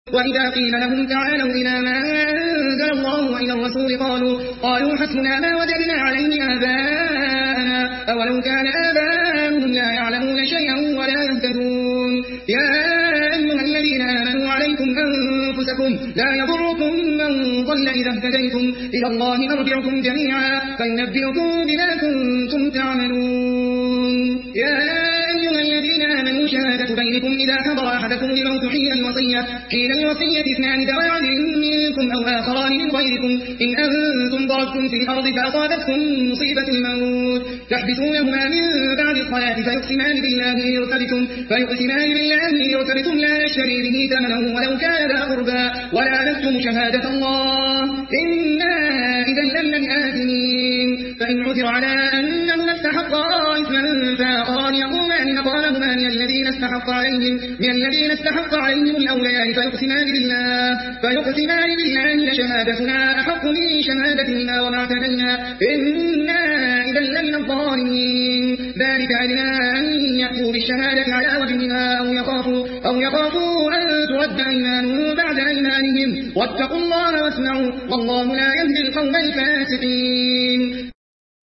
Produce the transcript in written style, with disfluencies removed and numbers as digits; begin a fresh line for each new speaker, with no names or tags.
وإذا قيل لهم تعالوا إلى ما أنزل الله وإلى الرسول قالوا حسبنا ما وجدنا عليه آباءنا أولو كان آباؤهم لا يعلمون شيئا ولا يهتدون يا أيها الذين آمنوا عليكم أنفسكم لا يضركم من ضل إذا اهتديتم إلى الله مرجعكم جميعا فينبئكم بما كنتم تعملون يا أيها الذين آمنوا شهادة بينكم إذا حضر أحدكم الموت حين الوصية اثنان ذوي عدل منكم أو آخران من غيركم إن أنتم ضربتم في الأرض فأصابتكم مصيبة الموت تحبسونهما من بعد الصلاة فيقسمان بالله إن ارتبتم لا نشتري به ثمنا ولو كان ذا قربى ولا نكتم شهادة الله إنا إذا لمن آثمين فإن عثر على أنهما استحقا إثما فآخران يقومان مقامهما من الذين استحق عليهم الأوليان فيقسمان بالله لشهادتنا أحق من شهادتهما وما اعتدينا إنا إذا لمن الظالمين ذلك أدنى أن يأتوا بالشهادة على وجهها أو يخافوا أن ترد أيمان بعد أيمانهم واتقوا الله واسمعوا والله لا يهدي القوم الفاسقين.